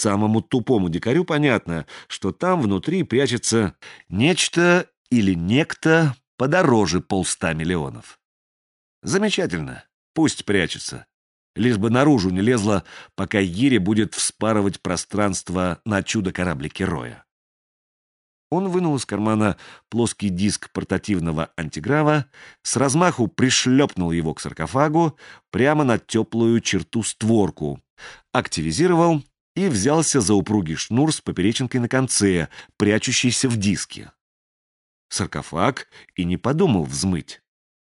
Самому тупому дикарю понятно, что там внутри прячется нечто или некто подороже 150 миллионов. Замечательно, пусть прячется. Лишь бы наружу не лезло, пока Йири будет вспарывать пространство на чудо-кораблике Роя. Он вынул из кармана плоский диск портативного антиграва, с размаху пришлепнул его к саркофагу прямо на теплую черту-створку, активизировал и взялся за упругий шнур с поперечинкой на конце, прячущийся в диске. Саркофаг и не подумал взмыть.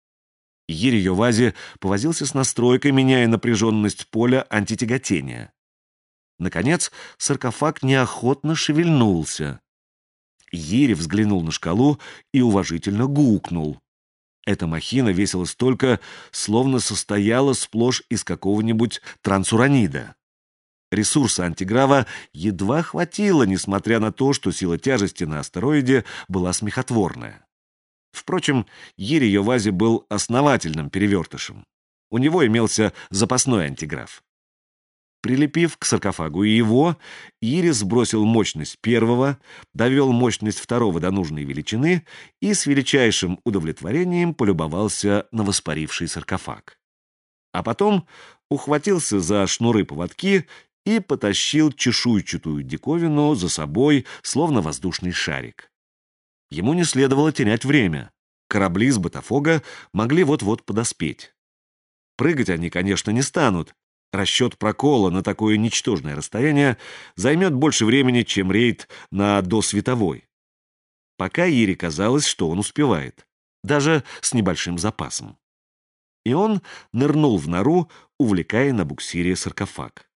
Йири Йовази повозился с настройкой, меняя напряженность поля антитяготения. Наконец, саркофаг неохотно шевельнулся. Йири взглянул на шкалу и уважительно гукнул. Эта махина весила столько, словно состояла сплошь из какого-нибудь трансуранида. Ресурса антиграва едва хватило, несмотря на то, что сила тяжести на астероиде была смехотворная. Впрочем, Йири Йовази был основательным перевертышем. У него имелся запасной антиграф. Прилепив к саркофагу его, Йири сбросил мощность первого, довел мощность второго до нужной величины и с величайшим удовлетворением полюбовался на воспаривший саркофаг. А потом ухватился за шнуры-поводки и потащил чешуйчатую диковину за собой, словно воздушный шарик. Ему не следовало терять время. Корабли с Ботафога могли вот-вот подоспеть. Прыгать они, конечно, не станут. Расчет прокола на такое ничтожное расстояние займет больше времени, чем рейд на досветовой. Пока Йири казалось, что он успевает, даже с небольшим запасом. И он нырнул в нору, увлекая на буксире саркофаг.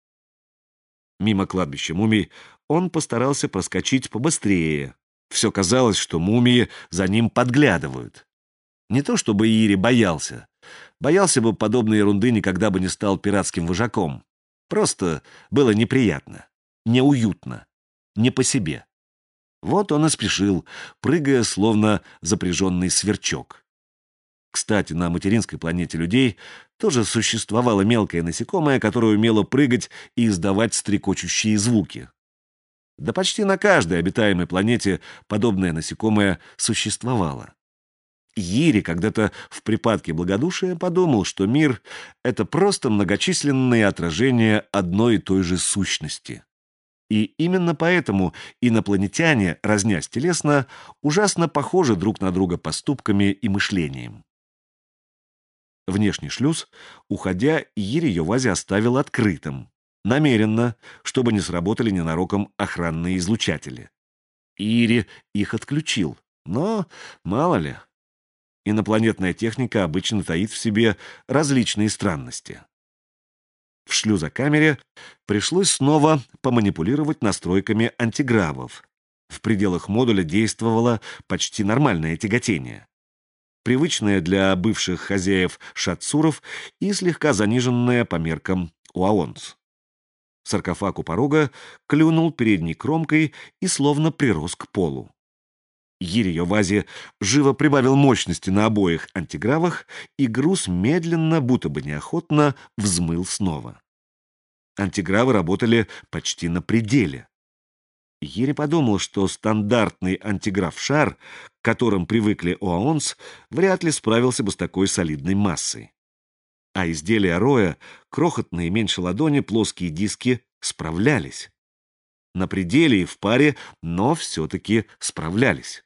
Мимо кладбища мумий он постарался проскочить побыстрее. Все казалось, что мумии за ним подглядывают. Не то чтобы Йири боялся. Боялся бы подобной ерунды, никогда бы не стал пиратским вожаком. Просто было неприятно, неуютно, не по себе. Вот он и спешил, прыгая, словно запряженный сверчок. Кстати, на материнской планете людей тоже существовало мелкое насекомое, которое умело прыгать и издавать стрекочущие звуки. Да почти на каждой обитаемой планете подобное насекомое существовало. Йири когда-то в припадке благодушия подумал, что мир — это просто многочисленные отражения одной и той же сущности. И именно поэтому инопланетяне, разнясь телесно, ужасно похожи друг на друга поступками и мышлением. Внешний шлюз, уходя, Йири Йовази оставил открытым, намеренно, чтобы не сработали ненароком охранные излучатели. Йири их отключил, но мало ли. Инопланетная техника обычно таит в себе различные странности. В шлюзокамере пришлось снова поманипулировать настройками антигравов. В пределах модуля действовало почти нормальное тяготение. Привычное для бывших хозяев шатсуров и слегка заниженное по меркам уаонц. Саркофаг у порога клюнул передней кромкой и словно прирос к полу. Йири Йовази живо прибавил мощности на обоих антигравах, и груз медленно, будто бы неохотно, взмыл снова. Антигравы работали почти на пределе. Йири подумал, что стандартный антиграф-шар, к которым привыкли уаонц, вряд ли справился бы с такой солидной массой. А изделия Роя, крохотные меньше ладони плоские диски, справлялись. На пределе и в паре, но все-таки справлялись.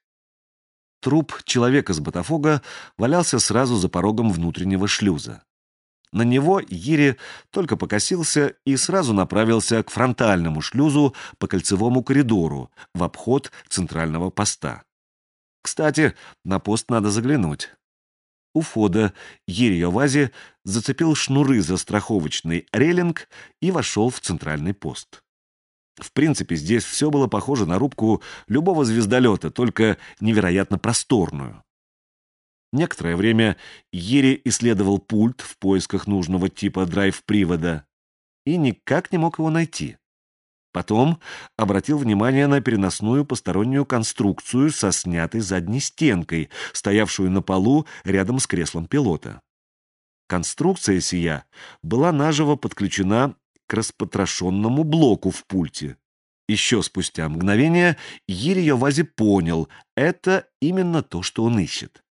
Труп человека с Ботафога валялся сразу за порогом внутреннего шлюза. На него Йири только покосился и сразу направился к фронтальному шлюзу по кольцевому коридору в обход центрального поста. Кстати, на пост надо заглянуть. У входа Йири Йовази зацепил шнуры за страховочный рейлинг и вошел в центральный пост. В принципе, здесь все было похоже на рубку любого звездолета, только невероятно просторную. Некоторое время Йири исследовал пульт в поисках нужного типа драйв-привода и никак не мог его найти. Потом обратил внимание на переносную постороннюю конструкцию со снятой задней стенкой, стоявшую на полу рядом с креслом пилота. Конструкция сия была наживо подключена к распотрошенному блоку в пульте, Еще спустя мгновение Йири Йовази понял — это именно то, что он ищет.